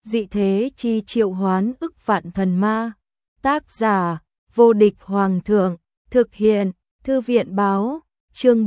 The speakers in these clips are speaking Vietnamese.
dị thế chi triệu hoán ức vạn thần ma. Tác giả, vô địch hoàng thượng, thực hiện, thư viện báo, chương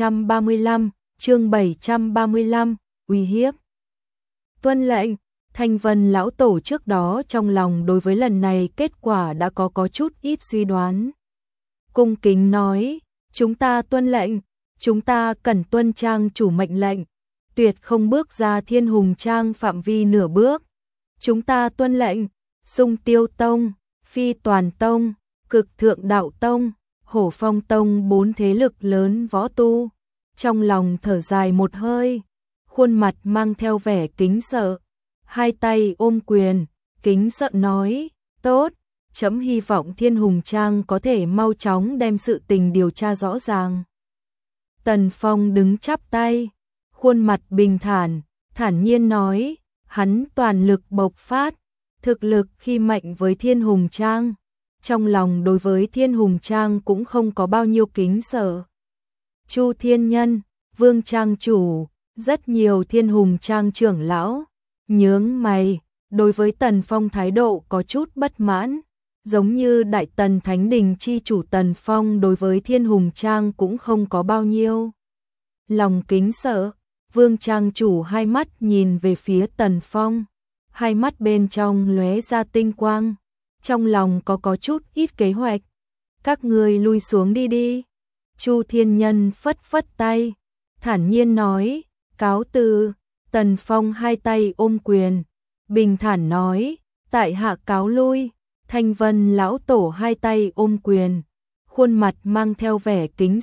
735, uy hiếp. Tuân lệnh, Thanh Vân lão tổ trước đó trong lòng đối với lần này kết quả đã có chút ít suy đoán. Cung kính nói, chúng ta tuân lệnh, chúng ta cần tuân trang chủ mệnh lệnh, tuyệt không bước ra Thiên Hùng Trang phạm vi nửa bước. Chúng ta tuân lệnh, Sung Tiêu Tông, Phi Toàn Tông, Cực Thượng Đạo Tông, Hổ Phong Tông 4 thế lực lớn võ tu. Trong lòng thở dài một hơi, khuôn mặt mang theo vẻ kính sợ, hai tay ôm quyền, kính sợ nói, tốt, chấm hy vọng Thiên Hùng Trang có thể mau chóng đem sự tình điều tra rõ ràng. Tần Phong đứng chắp tay, khuôn mặt bình thản, thản nhiên nói, hắn toàn lực bộc phát, thực lực khi mạnh với Thiên Hùng Trang, trong lòng đối với Thiên Hùng Trang cũng không có bao nhiêu kính sợ. Chu Thiên Nhân, Vương Trang chủ, rất nhiều Thiên Hùng Trang trưởng lão, nhướng mày, đối với Tần Phong thái độ có chút bất mãn, giống như Đại Tần Thánh Đình chi chủ Tần Phong đối với Thiên Hùng Trang cũng không có bao nhiêu lòng kính sợ. Vương Trang chủ hai mắt nhìn về phía Tần Phong, hai mắt bên trong lóe ra tinh quang, trong lòng có chút ít kế hoạch. Các ngươi lui xuống đi. Chu Thiên Nhân phất phất tay, thản nhiên nói, cáo từ. Tần Phong hai tay ôm quyền, bình thản nói, tại hạ cáo lui. Thanh Vân lão tổ hai tay ôm quyền, khuôn mặt mang theo vẻ kính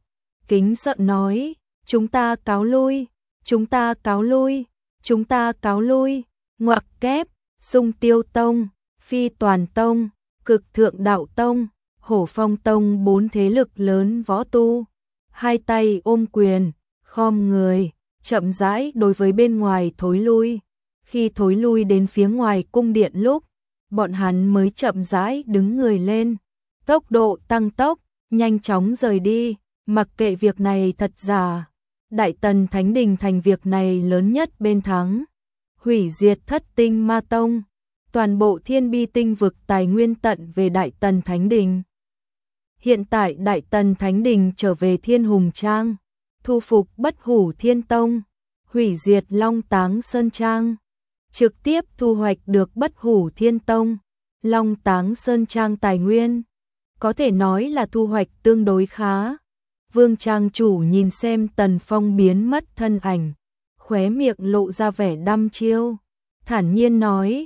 sợ nói, chúng ta cáo lui, chúng ta cáo lui, chúng ta cáo lui. Ngoặc kép, Sung Tiêu Tông, Phi Toàn Tông, Cực Thượng Đạo Tông, Hổ Phong Tông 4 thế lực lớn võ tu, hai tay ôm quyền, khom người, chậm rãi đối với bên ngoài thối lui. Khi thối lui đến phía ngoài cung điện lúc, bọn hắn mới chậm rãi đứng người lên, tốc độ tăng tốc, nhanh chóng rời đi, mặc kệ việc này thật giả. Đại Tần Thánh Đình thành việc này lớn nhất bên thắng, hủy diệt Thất Tinh Ma Tông, toàn bộ Thiên Bi tinh vực tài nguyên tận về Đại Tần Thánh Đình. Hiện tại Đại Tần Thánh Đình trở về Thiên Hùng Trang, thu phục Bất Hủ Thiên Tông, hủy diệt Long Táng Sơn Trang, trực tiếp thu hoạch được Bất Hủ Thiên Tông, Long Táng Sơn Trang tài nguyên, có thể nói là thu hoạch tương đối khá. Vương Trang chủ nhìn xem Tần Phong biến mất thân ảnh, khóe miệng lộ ra vẻ đăm chiêu, thản nhiên nói,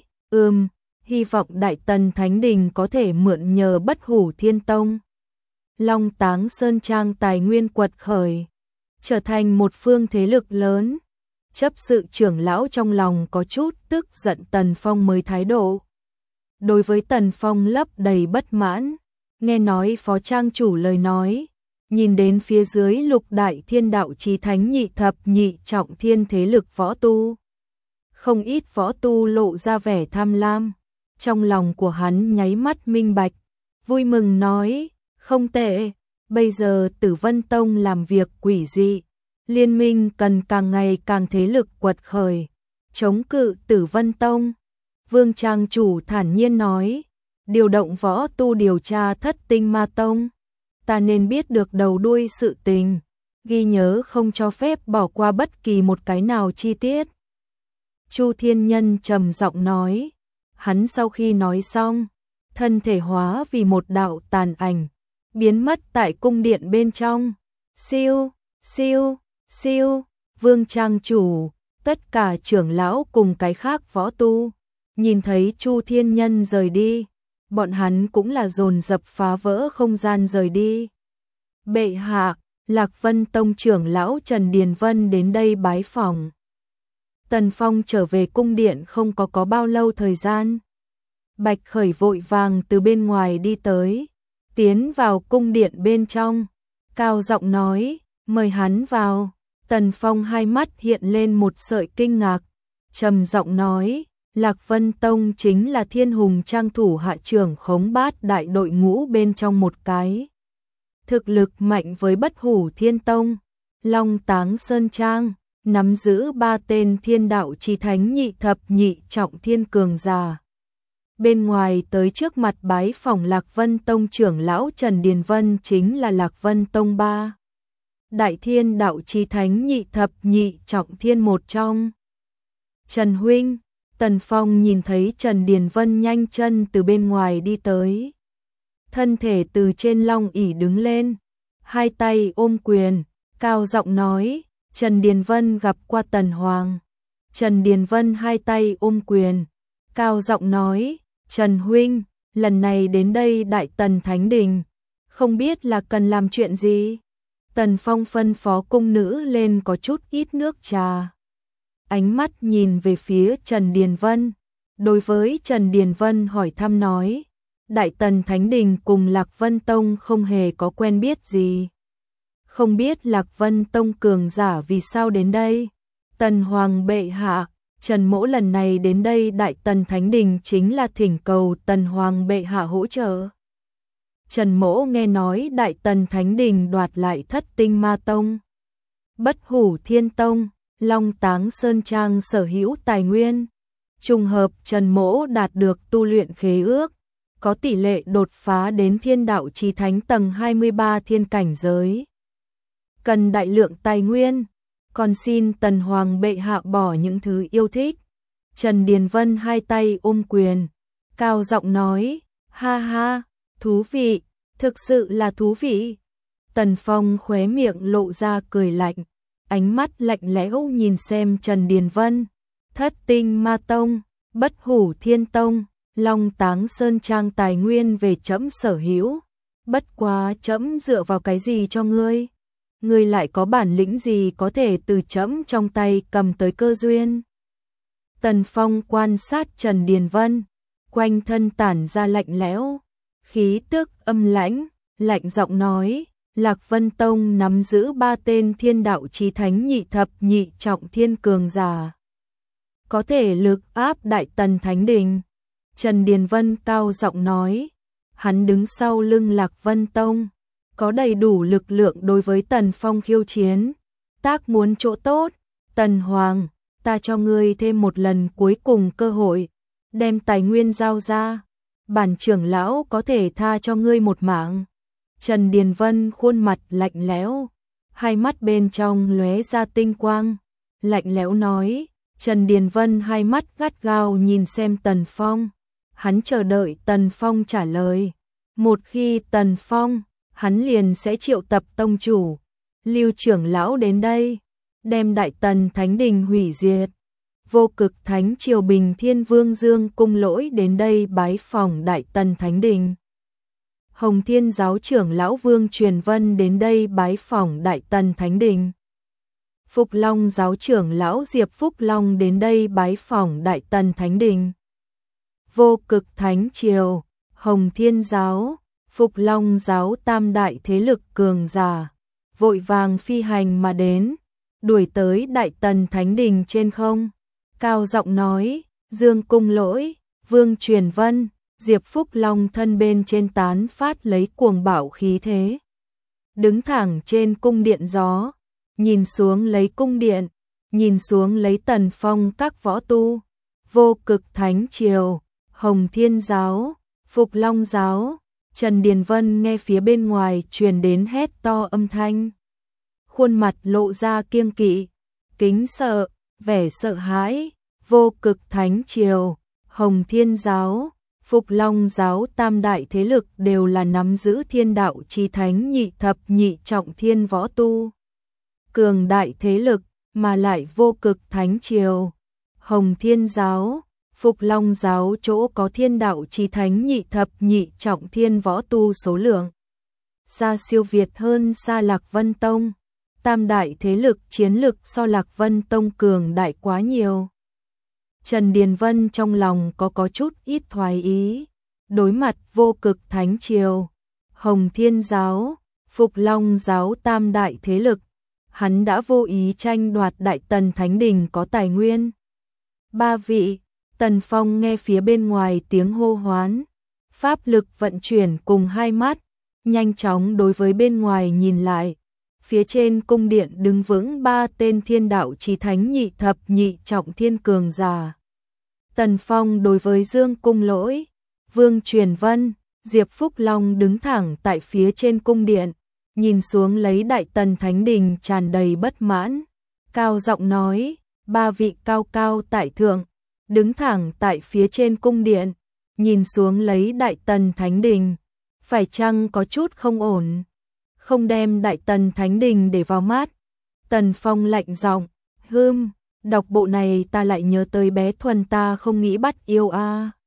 hy vọng Đại Tần Thánh Đình có thể mượn nhờ Bất Hủ Thiên Tông, Long Táng Sơn Trang tài nguyên quật khởi, trở thành một phương thế lực lớn. Chấp sự trưởng lão trong lòng có chút tức giận Tần Phong mới thái độ. Đối với Tần Phong lấp đầy bất mãn, nghe nói phó trang chủ lời nói, nhìn đến phía dưới Lục Đại Thiên Đạo Chí Thánh nhị thập nhị trọng thiên thế lực võ tu. Không ít võ tu lộ ra vẻ tham lam, trong lòng của hắn nháy mắt minh bạch, vui mừng nói, không tệ, bây giờ Tử Vân Tông làm việc quỷ dị, liên minh cần càng ngày càng thế lực quật khởi, chống cự Tử Vân Tông. Vương Trang chủ thản nhiên nói, điều động võ tu điều tra Thất Tinh Ma Tông, ta nên biết được đầu đuôi sự tình, ghi nhớ không cho phép bỏ qua bất kỳ một cái nào chi tiết. Chu Thiên Nhân trầm giọng nói, hắn sau khi nói xong, thân thể hóa vì một đạo tàn ảnh, biến mất tại cung điện bên trong. Siêu, siêu, siêu, Vương Trang chủ, tất cả trưởng lão cùng cái khác võ tu, nhìn thấy Chu Thiên Nhân rời đi, bọn hắn cũng là dồn dập phá vỡ không gian rời đi. Bệ hạ, Lạc Vân Tông trưởng lão Trần Điền Vân đến đây bái phỏng. Tần Phong trở về cung điện không có bao lâu thời gian. Bạch Khởi vội vàng từ bên ngoài đi tới, tiến vào cung điện bên trong, cao giọng nói, mời hắn vào. Tần Phong hai mắt hiện lên một sợi kinh ngạc, trầm giọng nói, Lạc Vân Tông chính là Thiên Hùng Trang thủ hạ trưởng khống bát đại đội ngũ bên trong một cái. Thực lực mạnh với Bất Hủ Thiên Tông, Long Táng Sơn Trang, nắm giữ 3 tên thiên đạo chí thánh nhị thập nhị trọng thiên cường giả. Bên ngoài tới trước mặt bái phỏng Lạc Vân Tông trưởng lão Trần Điền Vân chính là Lạc Vân Tông 3 đại thiên đạo chí thánh nhị thập nhị trọng thiên một trong. Trần huynh, Tần Phong nhìn thấy Trần Điền Vân nhanh chân từ bên ngoài đi tới. Thân thể từ trên long ỷ đứng lên, hai tay ôm quyền, cao giọng nói, Trần Điền Vân gặp qua Tần Hoàng. Trần Điền Vân hai tay ôm quyền, cao giọng nói, Trần huynh, lần này đến đây Đại Tần Thánh Đình, không biết là cần làm chuyện gì? Tần Phong phân phó cung nữ lên có chút ít nước trà. Ánh mắt nhìn về phía Trần Điền Vân. Đối với Trần Điền Vân hỏi thăm nói, Đại Tần Thánh Đình cùng Lạc Vân Tông không hề có quen biết gì. Không biết Lạc Vân Tông cường giả vì sao đến đây? Tần Hoàng bệ hạ, Trần mỗ lần này đến đây Đại Tần Thánh Đình chính là thỉnh cầu Tần Hoàng bệ hạ hỗ trợ. Trần mỗ nghe nói Đại Tần Thánh Đình đoạt lại Thất Tinh Ma Tông, Bất Hủ Thiên Tông, Long Táng Sơn Trang sở hữu tài nguyên. Trùng hợp Trần mỗ đạt được tu luyện khế ước, có tỷ lệ đột phá đến thiên đạo chí thánh tầng 23 thiên cảnh giới. Cần đại lượng tài nguyên, còn xin Tần Hoàng bệ hạ bỏ những thứ yêu thích. Trần Điền Vân hai tay ôm quyền, cao giọng nói, ha ha, thú vị, thực sự là thú vị. Tần Phong khóe miệng lộ ra cười lạnh, ánh mắt lạnh lẽo nhìn xem Trần Điền Vân. Thất Tinh Ma Tông, Bất Hủ Thiên Tông, Long Táng Sơn Trang tài nguyên về trẫm sở hữu, bất quá trẫm dựa vào cái gì cho ngươi? Ngươi lại có bản lĩnh gì có thể từ trẫm trong tay cầm tới cơ duyên? Tần Phong quan sát Trần Điền Vân, quanh thân tản ra lạnh lẽo, khí tức âm lãnh, lạnh giọng nói, Lạc Vân Tông nắm giữ 3 tên thiên đạo chí thánh nhị thập nhị trọng thiên cường giả, có thể lực áp Đại Tần Thánh Đình. Trần Điền Vân cao giọng nói, hắn đứng sau lưng Lạc Vân Tông, có đầy đủ lực lượng đối với Tần Phong khiêu chiến. Tác muốn chỗ tốt, Tần Hoàng, ta cho ngươi thêm một lần cuối cùng cơ hội, đem tài nguyên giao ra, bản trưởng lão có thể tha cho ngươi một mạng. Trần Điền Vân khuôn mặt lạnh lẽo, hai mắt bên trong lóe ra tinh quang, lạnh lẽo nói. Trần Điền Vân hai mắt gắt gao nhìn xem Tần Phong, hắn chờ đợi Tần Phong trả lời. Một khi Tần Phong, hắn liền sẽ triệu tập tông chủ, Lưu trưởng lão đến đây, đem Đại Tần Thánh Đình hủy diệt. Vô Cực Thánh Triều Bình Thiên Vương Dương Cung Lỗi đến đây bái phỏng Đại Tần Thánh Đình. Hồng Thiên giáo trưởng lão Vương Truyền Vân đến đây bái phỏng Đại Tần Thánh Đình. Phục Long giáo trưởng lão Diệp Phúc Long đến đây bái phỏng Đại Tần Thánh Đình. Vô Cực Thánh Triều, Hồng Thiên giáo, Phục Long giáo tam đại thế lực cường giả, vội vàng phi hành mà đến, đuổi tới Đại Tần Thánh Đình trên không. Cao giọng nói, Dương Cung Lỗi, Vương Truyền Vân, Diệp Phúc Long thân bên trên tán phát lấy cuồng bạo khí thế. Đứng thẳng trên cung điện gió, nhìn xuống lấy cung điện, nhìn xuống lấy Tần Phong các võ tu. Vô Cực Thánh Triều, Hồng Thiên giáo, Phục Long giáo. Trần Điền Vân nghe phía bên ngoài truyền đến hét to âm thanh, khuôn mặt lộ ra kiêng kỵ, kính sợ, vẻ sợ hãi. Vô Cực Thánh Triều, Hồng Thiên giáo, Phục Long giáo tam đại thế lực đều là nắm giữ thiên đạo chí thánh nhị thập nhị trọng thiên võ tu, cường đại thế lực, mà lại Vô Cực Thánh Triều, Hồng Thiên giáo, Phục Long giáo chỗ có thiên đạo chí thánh nhị thập nhị trọng thiên võ tu số lượng xa siêu việt hơn xa Lạc Vân Tông. Tam đại thế lực chiến lực so Lạc Vân Tông cường đại quá nhiều. Trần Điền Vân trong lòng có chút ít thoái ý, đối mặt Vô Cực Thánh Triều, Hồng Thiên giáo, Phục Long giáo tam đại thế lực, hắn đã vô ý tranh đoạt Đại Tần Thánh Đình có tài nguyên. 3 vị. Tần Phong nghe phía bên ngoài tiếng hô hoán, pháp lực vận chuyển cùng hai mắt, nhanh chóng đối với bên ngoài nhìn lại, phía trên cung điện đứng vững 3 tên thiên đạo chí thánh nhị thập nhị trọng thiên cường giả. Tần Phong đối với Dương Cung Lỗi, Vương Truyền Vân, Diệp Phúc Long đứng thẳng tại phía trên cung điện, nhìn xuống lấy Đại Tần Thánh Đình tràn đầy bất mãn, cao giọng nói, 3 vị cao cao tại thượng, đứng thẳng tại phía trên cung điện, nhìn xuống lấy Đại Tần Thánh Đình, phải chăng có chút không ổn, không đem Đại Tần Thánh Đình để vào mắt. Tần Phong lạnh giọng, đọc bộ này ta lại nhớ tới bé Thuần ta không nghĩ bắt yêu a.